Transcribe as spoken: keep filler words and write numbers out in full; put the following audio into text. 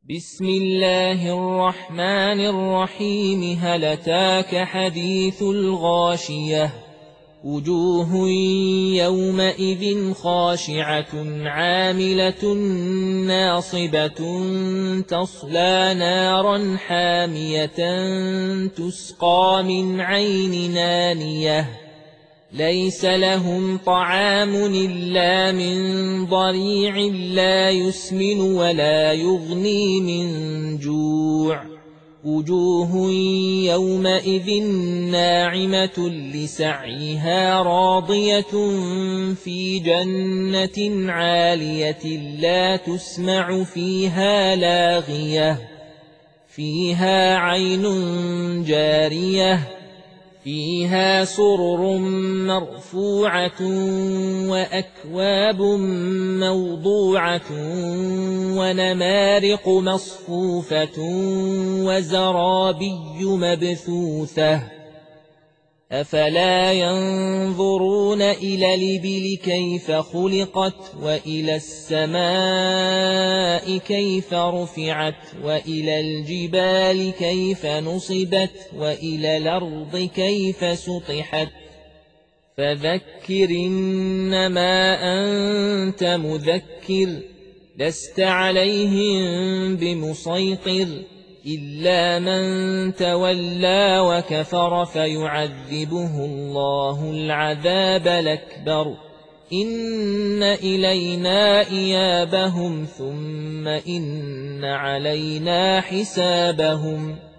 بسم الله الرحمن الرحيم هل أتاك حديث الغاشية وجوه يومئذ خاشعة عاملة ناصبة تصلى نارا حامية تسقى من عين نانية ليس لهم طعام إلا من ضريع لا يسمن ولا يغني من جوع وجوه يومئذ ناعمة لسعيها راضية في جنة عالية لا تسمع فيها لاغية فيها عين جارية فيها سرر مرفوعة وأكواب موضوعة ونمارق مصفوفة وزرابي مبثوثة أفلا ينظرون إلى الإبل كيف خلقت وإلى السماء كيف رفعت وإلى الجبال كيف نصبت وإلى الأرض كيف سطحت فذكر إنما أنت مذكر لست عليهم بمسيطر إلا من تولى وكفر فيعذبه الله العذاب الأكبر إن إلينا إيابهم ثم إن علينا حسابهم